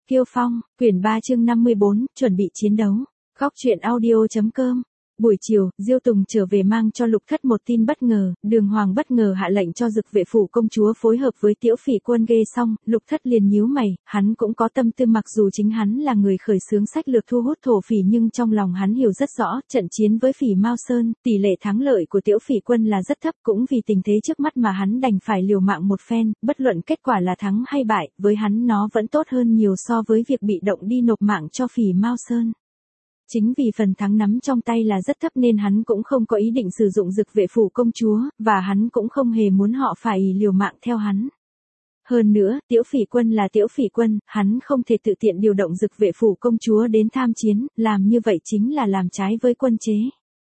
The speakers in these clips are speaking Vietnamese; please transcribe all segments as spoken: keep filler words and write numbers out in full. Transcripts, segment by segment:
Kiêu Phong, quyển ba chương năm mươi bốn, chuẩn bị chiến đấu. Góc truyện audio chấm com. Buổi chiều, Diêu Tùng trở về mang cho Lục Thất một tin bất ngờ, Đường Hoàng bất ngờ hạ lệnh cho Dực Vệ phủ công chúa phối hợp với Tiễu Phỉ quân ghê xong, Lục Thất liền nhíu mày, hắn cũng có tâm tư mặc dù chính hắn là người khởi xướng sách lược thu hút thổ phỉ nhưng trong lòng hắn hiểu rất rõ, trận chiến với Phỉ Mao Sơn, tỷ lệ thắng lợi của Tiễu Phỉ quân là rất thấp, cũng vì tình thế trước mắt mà hắn đành phải liều mạng một phen, bất luận kết quả là thắng hay bại, với hắn nó vẫn tốt hơn nhiều so với việc bị động đi nộp mạng cho Phỉ Mao Sơn. Chính vì phần thắng nắm trong tay là rất thấp nên hắn cũng không có ý định sử dụng Dực Vệ phủ công chúa, và hắn cũng không hề muốn họ phải liều mạng theo hắn. Hơn nữa, Tiễu Phỉ quân là Tiễu Phỉ quân, hắn không thể tự tiện điều động Dực Vệ phủ công chúa đến tham chiến, làm như vậy chính là làm trái với quân chế.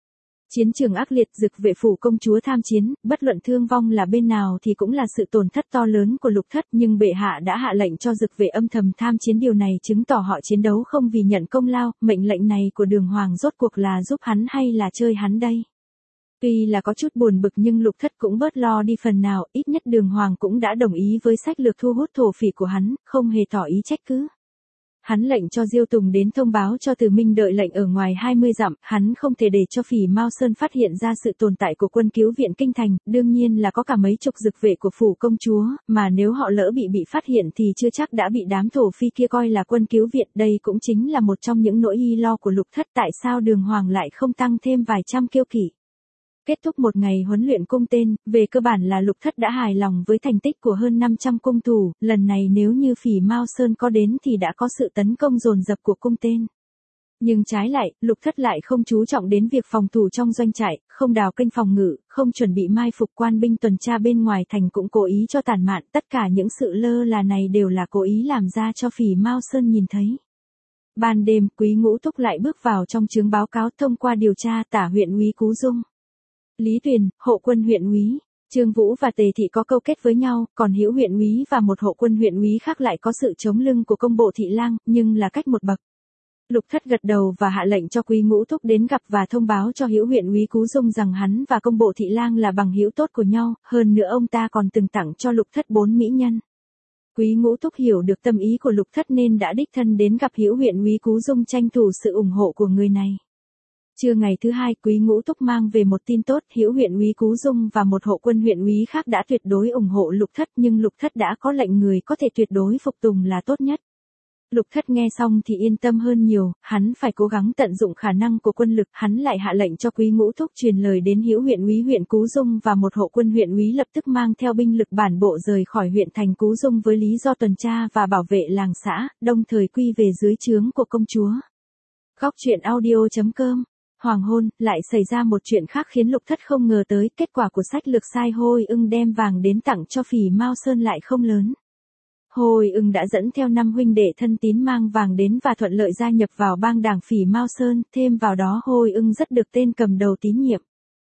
Chiến trường ác liệt, Dực Vệ phủ công chúa tham chiến, bất luận thương vong là bên nào thì cũng là sự tổn thất to lớn của Lục Thất, nhưng bệ hạ đã hạ lệnh cho Dực Vệ âm thầm tham chiến, điều này chứng tỏ họ chiến đấu không vì nhận công lao, mệnh lệnh này của Đường Hoàng rốt cuộc là giúp hắn hay là chơi hắn đây? Tuy là có chút buồn bực nhưng Lục Thất cũng bớt lo đi phần nào, ít nhất Đường Hoàng cũng đã đồng ý với sách lược thu hút thổ phỉ của hắn, không hề tỏ ý trách cứ. Hắn lệnh cho Diêu Tùng đến thông báo cho Từ Minh đợi lệnh ở ngoài hai mươi dặm, hắn không thể để cho Phỉ Mao Sơn phát hiện ra sự tồn tại của quân cứu viện kinh thành, đương nhiên là có cả mấy chục dực vệ của phủ công chúa, mà nếu họ lỡ bị bị phát hiện thì chưa chắc đã bị đám thổ phi kia coi là quân cứu viện, đây cũng chính là một trong những nỗi y lo của Lục Thất, tại sao Đường Hoàng lại không tăng thêm vài trăm kiêu kỵ. Kết thúc một ngày huấn luyện cung tên, về cơ bản là Lục Thất đã hài lòng với thành tích của hơn năm trăm cung thủ, lần này nếu như Phỉ Mao Sơn có đến thì đã có sự tấn công dồn dập của cung tên. Nhưng trái lại, Lục Thất lại không chú trọng đến việc phòng thủ trong doanh trại, không đào kênh phòng ngự, không chuẩn bị mai phục quan binh tuần tra bên ngoài thành, cũng cố ý cho tản mạn, tất cả những sự lơ là này đều là cố ý làm ra cho Phỉ Mao Sơn nhìn thấy. Ban đêm, Quý Ngũ Túc lại bước vào trong chướng báo cáo thông qua điều tra tả huyện úy Cú Dung. Lý Tuyền, hộ quân huyện úy, Trương Vũ và Tề Thị có câu kết với nhau, còn Hữu huyện úy và một hộ quân huyện úy khác lại có sự chống lưng của công bộ Thị Lang, nhưng là cách một bậc. Lục Thất gật đầu và hạ lệnh cho Quý Ngũ Thúc đến gặp và thông báo cho Hữu huyện úy Cú Dung rằng hắn và công bộ Thị Lang là bằng hữu tốt của nhau, hơn nữa ông ta còn từng tặng cho Lục Thất bốn mỹ nhân. Quý Ngũ Thúc hiểu được tâm ý của Lục Thất nên đã đích thân đến gặp Hữu huyện úy Cú Dung tranh thủ sự ủng hộ của người này. Trưa ngày thứ hai, Quý Ngũ Túc mang về một tin tốt, Hữu huyện úy Cú Dung và một hộ quân huyện úy khác đã tuyệt đối ủng hộ Lục Thất, nhưng Lục Thất đã có lệnh người có thể tuyệt đối phục tùng là tốt nhất. Lục Thất nghe xong thì yên tâm hơn nhiều, hắn phải cố gắng tận dụng khả năng của quân lực, hắn lại hạ lệnh cho Quý Ngũ Thúc truyền lời đến Hữu huyện úy huyện Cú Dung và một hộ quân huyện úy lập tức mang theo binh lực bản bộ rời khỏi huyện thành Cú Dung với lý do tuần tra và bảo vệ làng xã, đồng thời quy về dưới trướng của công chúa. Góc truyện audio chấm com. Hoàng hôn, lại xảy ra một chuyện khác khiến Lục Thất không ngờ tới, kết quả của sách lược sai Hôi Ưng đem vàng đến tặng cho Phỉ Mao Sơn lại không lớn. Hôi Ưng đã dẫn theo năm huynh đệ thân tín mang vàng đến và thuận lợi gia nhập vào bang đảng Phỉ Mao Sơn, thêm vào đó Hôi Ưng rất được tên cầm đầu tín nhiệm.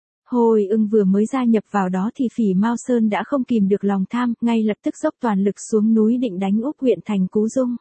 Hôi Ưng vừa mới gia nhập vào đó thì Phỉ Mao Sơn đã không kìm được lòng tham, ngay lập tức dốc toàn lực xuống núi định đánh úp huyện thành Cú Dung.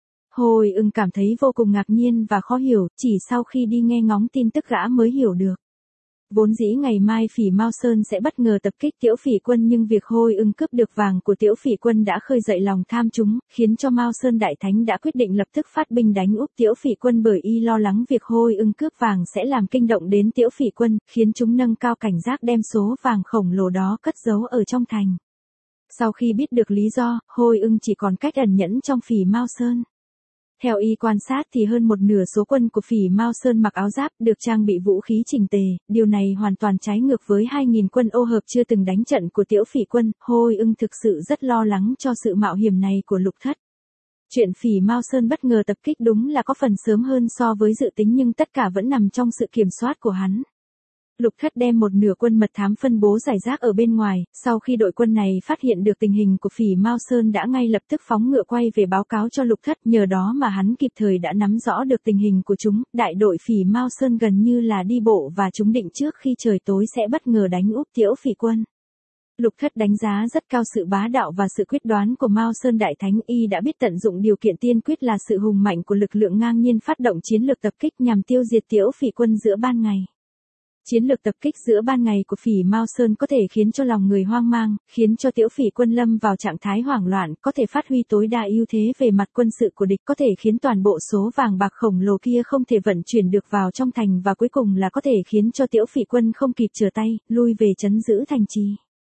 Hôi Ưng cảm thấy vô cùng ngạc nhiên và khó hiểu, chỉ sau khi đi nghe ngóng tin tức gã mới hiểu được. Vốn dĩ ngày mai Phỉ Mao Sơn sẽ bất ngờ tập kích Tiễu Phỉ quân, nhưng việc Hôi Ưng cướp được vàng của Tiễu Phỉ quân đã khơi dậy lòng tham chúng, khiến cho Mao Sơn Đại Thánh đã quyết định lập tức phát binh đánh úp Tiễu Phỉ quân, bởi y lo lắng việc Hôi Ưng cướp vàng sẽ làm kinh động đến Tiễu Phỉ quân, khiến chúng nâng cao cảnh giác đem số vàng khổng lồ đó cất giấu ở trong thành. Sau khi biết được lý do, Hôi Ưng chỉ còn cách ẩn nhẫn trong Phỉ Mao Sơn. Theo y quan sát thì hơn một nửa số quân của Phỉ Mao Sơn mặc áo giáp, được trang bị vũ khí chỉnh tề, điều này hoàn toàn trái ngược với hai nghìn quân ô hợp chưa từng đánh trận của Tiễu Phỉ quân. Hôi Ưng thực sự rất lo lắng cho sự mạo hiểm này của Lục Thất. Chuyện Phỉ Mao Sơn bất ngờ tập kích đúng là có phần sớm hơn so với dự tính, nhưng tất cả vẫn nằm trong sự kiểm soát của hắn. Lục Thất đem một nửa quân mật thám phân bố rải rác ở bên ngoài, sau khi đội quân này phát hiện được tình hình của Phỉ Mao Sơn đã ngay lập tức phóng ngựa quay về báo cáo cho Lục Thất, nhờ đó mà hắn kịp thời đã nắm rõ được tình hình của chúng, đại đội Phỉ Mao Sơn gần như là đi bộ và chúng định trước khi trời tối sẽ bất ngờ đánh úp Tiễu Phỉ quân. Lục Thất đánh giá rất cao sự bá đạo và sự quyết đoán của Mao Sơn Đại Thánh, y đã biết tận dụng điều kiện tiên quyết là sự hùng mạnh của lực lượng ngang nhiên phát động chiến lược tập kích nhằm tiêu diệt Tiễu Phỉ quân giữa ban ngày. Chiến lược tập kích giữa ban ngày của Phỉ Mao Sơn có thể khiến cho lòng người hoang mang, khiến cho Tiểu Phỉ quân lâm vào trạng thái hoảng loạn, có thể phát huy tối đa ưu thế về mặt quân sự của địch, có thể khiến toàn bộ số vàng bạc khổng lồ kia không thể vận chuyển được vào trong thành và cuối cùng là có thể khiến cho Tiểu Phỉ quân không kịp trở tay, lui về trấn giữ thành trì.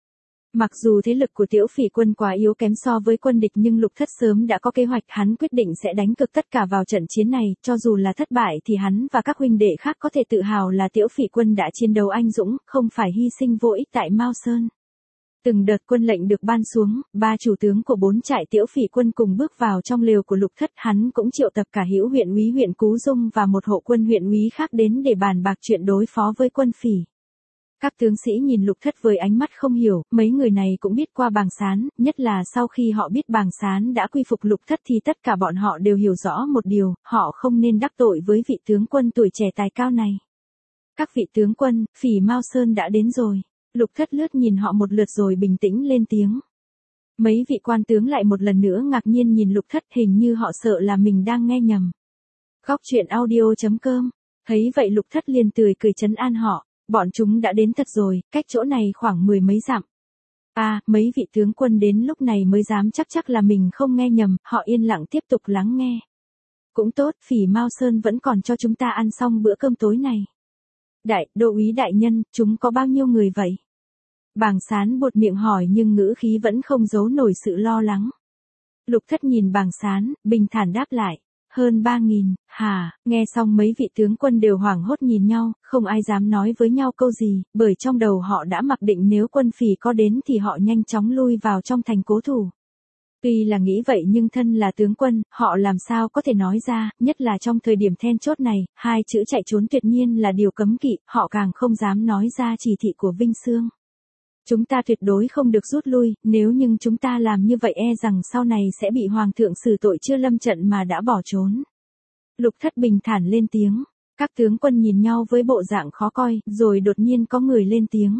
Mặc dù thế lực của Tiểu Phỉ quân quá yếu kém so với quân địch nhưng Lục Thất sớm đã có kế hoạch, hắn quyết định sẽ đánh cược tất cả vào trận chiến này, cho dù là thất bại thì hắn và các huynh đệ khác có thể tự hào là Tiểu Phỉ quân đã chiến đấu anh dũng, không phải hy sinh vô ích tại Mao Sơn. Từng đợt quân lệnh được ban xuống, ba chủ tướng của bốn trại Tiểu Phỉ quân cùng bước vào trong lều của Lục Thất, hắn cũng triệu tập cả hữu huyện úy huyện Cú Dung và một hộ quân huyện úy khác đến để bàn bạc chuyện đối phó với quân Phỉ. Các tướng sĩ nhìn Lục Thất với ánh mắt không hiểu, mấy người này cũng biết qua Bàng Sán, nhất là sau khi họ biết Bàng Sán đã quy phục Lục Thất thì tất cả bọn họ đều hiểu rõ một điều, họ không nên đắc tội với vị tướng quân tuổi trẻ tài cao này. Các vị tướng quân, Phỉ Mao Sơn đã đến rồi. Lục Thất lướt nhìn họ một lượt rồi bình tĩnh lên tiếng. Mấy vị quan tướng lại một lần nữa ngạc nhiên nhìn Lục Thất, hình như họ sợ là mình đang nghe nhầm. Góc truyện audio chấm com. Thấy vậy Lục Thất liền tươi cười trấn an họ. Bọn chúng đã đến thật rồi, cách chỗ này khoảng mười mấy dặm. À, mấy vị tướng quân đến lúc này mới dám chắc chắc là mình không nghe nhầm, họ yên lặng tiếp tục lắng nghe. Cũng tốt, Phỉ Mao Sơn vẫn còn cho chúng ta ăn xong bữa cơm tối này. Đại, đô úy đại nhân, chúng có bao nhiêu người vậy? Bàng Sán buột miệng hỏi nhưng ngữ khí vẫn không giấu nổi sự lo lắng. Lục Thất nhìn Bàng Sán, bình thản đáp lại. Hơn ba nghìn, hả, nghe xong mấy vị tướng quân đều hoảng hốt nhìn nhau, không ai dám nói với nhau câu gì, bởi trong đầu họ đã mặc định nếu quân Phỉ có đến thì họ nhanh chóng lui vào trong thành cố thủ. Tuy là nghĩ vậy nhưng thân là tướng quân, họ làm sao có thể nói ra, nhất là trong thời điểm then chốt này, hai chữ chạy trốn tuyệt nhiên là điều cấm kỵ, họ càng không dám nói ra chỉ thị của Vinh Xương. Chúng ta tuyệt đối không được rút lui, nếu nhưng chúng ta làm như vậy e rằng sau này sẽ bị Hoàng thượng xử tội chưa lâm trận mà đã bỏ trốn. Lục Thất bình thản lên tiếng, các tướng quân nhìn nhau với bộ dạng khó coi, rồi đột nhiên có người lên tiếng.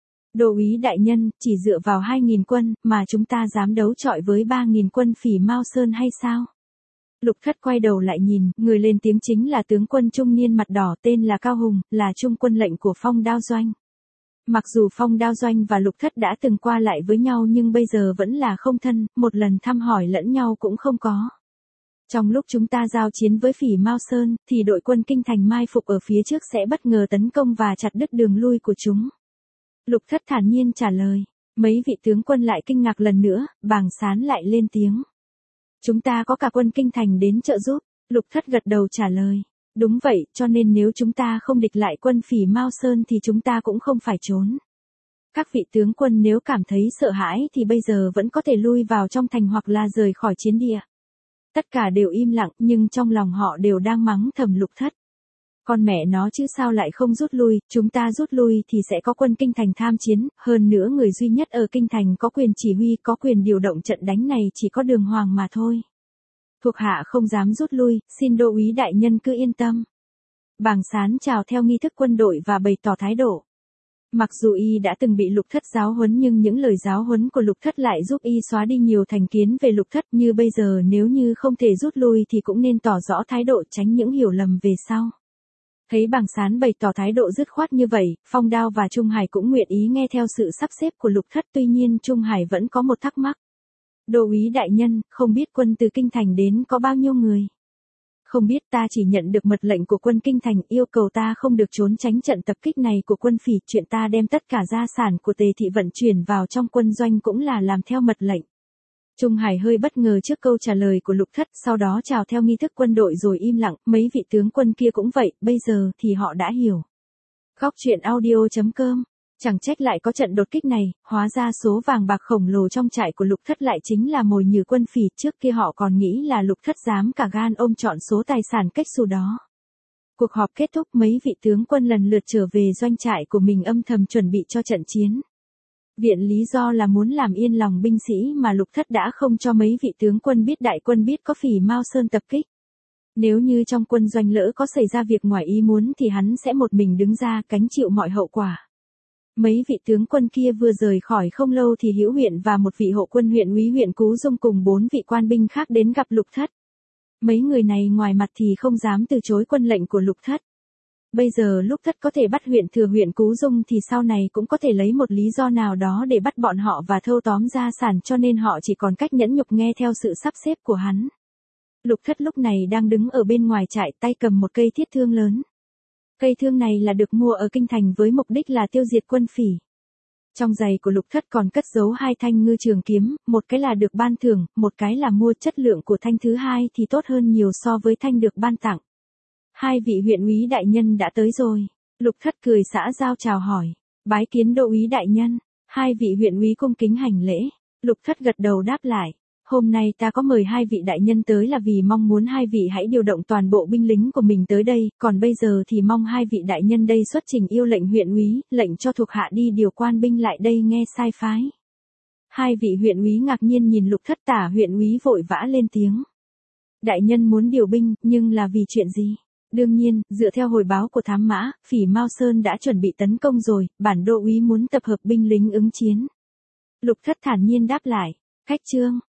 Đô úy đại nhân, chỉ dựa vào hai nghìn quân, mà chúng ta dám đấu chọi với ba nghìn quân Phỉ Mao Sơn hay sao? Lục Thất quay đầu lại nhìn, người lên tiếng chính là tướng quân trung niên mặt đỏ tên là Cao Hùng, là trung quân lệnh của Phong Đao Doanh. Mặc dù Phong Đao Doanh và Lục Thất đã từng qua lại với nhau nhưng bây giờ vẫn là không thân, một lần thăm hỏi lẫn nhau cũng không có. Trong lúc chúng ta giao chiến với Phỉ Mao Sơn, thì đội quân kinh thành mai phục ở phía trước sẽ bất ngờ tấn công và chặt đứt đường lui của chúng. Lục Thất thản nhiên trả lời. Mấy vị tướng quân lại kinh ngạc lần nữa, Bàng Sán lại lên tiếng. Chúng ta có cả quân kinh thành đến trợ giúp. Lục Thất gật đầu trả lời. Đúng vậy, cho nên nếu chúng ta không địch lại quân Phỉ Mao Sơn thì chúng ta cũng không phải trốn. Các vị tướng quân nếu cảm thấy sợ hãi thì bây giờ vẫn có thể lui vào trong thành hoặc là rời khỏi chiến địa. Tất cả đều im lặng nhưng trong lòng họ đều đang mắng thầm Lục Thất. Con mẹ nó chứ sao lại không rút lui, chúng ta rút lui thì sẽ có quân kinh thành tham chiến, hơn nữa người duy nhất ở kinh thành có quyền chỉ huy, có quyền điều động trận đánh này chỉ có Đường Hoàng mà thôi. Thuộc hạ không dám rút lui, xin đô úy đại nhân cứ yên tâm. Bàng Sán chào theo nghi thức quân đội và bày tỏ thái độ. Mặc dù y đã từng bị Lục Thất giáo huấn nhưng những lời giáo huấn của Lục Thất lại giúp y xóa đi nhiều thành kiến về Lục Thất, như bây giờ nếu như không thể rút lui thì cũng nên tỏ rõ thái độ tránh những hiểu lầm về sau. Thấy Bàng Sán bày tỏ thái độ dứt khoát như vậy, Phong Đao và Trung Hải cũng nguyện ý nghe theo sự sắp xếp của Lục Thất, tuy nhiên Trung Hải vẫn có một thắc mắc. Đô úy đại nhân, không biết quân từ kinh thành đến có bao nhiêu người? Không biết, ta chỉ nhận được mật lệnh của quân kinh thành yêu cầu ta không được trốn tránh trận tập kích này của quân Phỉ, chuyện ta đem tất cả gia sản của Tề thị vận chuyển vào trong quân doanh cũng là làm theo mật lệnh. Trung Hải hơi bất ngờ trước câu trả lời của Lục Thất, sau đó chào theo nghi thức quân đội rồi im lặng, mấy vị tướng quân kia cũng vậy, bây giờ thì họ đã hiểu. Góc truyện audio chấm com. Chẳng trách lại có trận đột kích này, hóa ra số vàng bạc khổng lồ trong trại của Lục Thất lại chính là mồi nhử quân Phỉ, trước kia họ còn nghĩ là Lục Thất dám cả gan ôm trọn số tài sản cách xù đó. Cuộc họp kết thúc, mấy vị tướng quân lần lượt trở về doanh trại của mình âm thầm chuẩn bị cho trận chiến. Viện lý do là muốn làm yên lòng binh sĩ mà Lục Thất đã không cho mấy vị tướng quân biết đại quân biết có Phỉ Mao Sơn tập kích. Nếu như trong quân doanh lỡ có xảy ra việc ngoài ý muốn thì hắn sẽ một mình đứng ra gánh chịu mọi hậu quả. Mấy vị tướng quân kia vừa rời khỏi không lâu thì Hữu huyện và một vị hộ quân huyện úy huyện Cú Dung cùng bốn vị quan binh khác đến gặp Lục Thất. Mấy người này ngoài mặt thì không dám từ chối quân lệnh của Lục Thất. Bây giờ lúc thất có thể bắt huyện thừa huyện Cú Dung thì sau này cũng có thể lấy một lý do nào đó để bắt bọn họ và thâu tóm gia sản, cho nên họ chỉ còn cách nhẫn nhục nghe theo sự sắp xếp của hắn. Lục thất lúc này đang đứng ở bên ngoài trại, tay cầm một cây thiết thương lớn. Cây thương này là được mua ở kinh thành với mục đích là tiêu diệt quân phỉ. Trong giày của lục thất còn cất giấu hai thanh ngư trường kiếm, một cái là được ban thưởng, một cái là mua, chất lượng của thanh thứ hai thì tốt hơn nhiều so với thanh được ban tặng. Hai vị huyện úy đại nhân đã tới rồi. Lục thất cười xã giao chào hỏi. Bái kiến đô úy đại nhân. Hai vị huyện úy cung kính hành lễ. Lục thất gật đầu đáp lại. Hôm nay ta có mời hai vị đại nhân tới là vì mong muốn hai vị hãy điều động toàn bộ binh lính của mình tới đây, còn bây giờ thì mong hai vị đại nhân đây xuất trình yêu lệnh huyện úy, lệnh cho thuộc hạ đi điều quan binh lại đây nghe sai phái. Hai vị huyện úy ngạc nhiên nhìn lục thất, Tả huyện úy vội vã lên tiếng. Đại nhân muốn điều binh, nhưng là vì chuyện gì? Đương nhiên, dựa theo hồi báo của thám mã, phỉ Mao Sơn đã chuẩn bị tấn công rồi, bản đô úy muốn tập hợp binh lính ứng chiến. Lục thất thản nhiên đáp lại. Khách trương,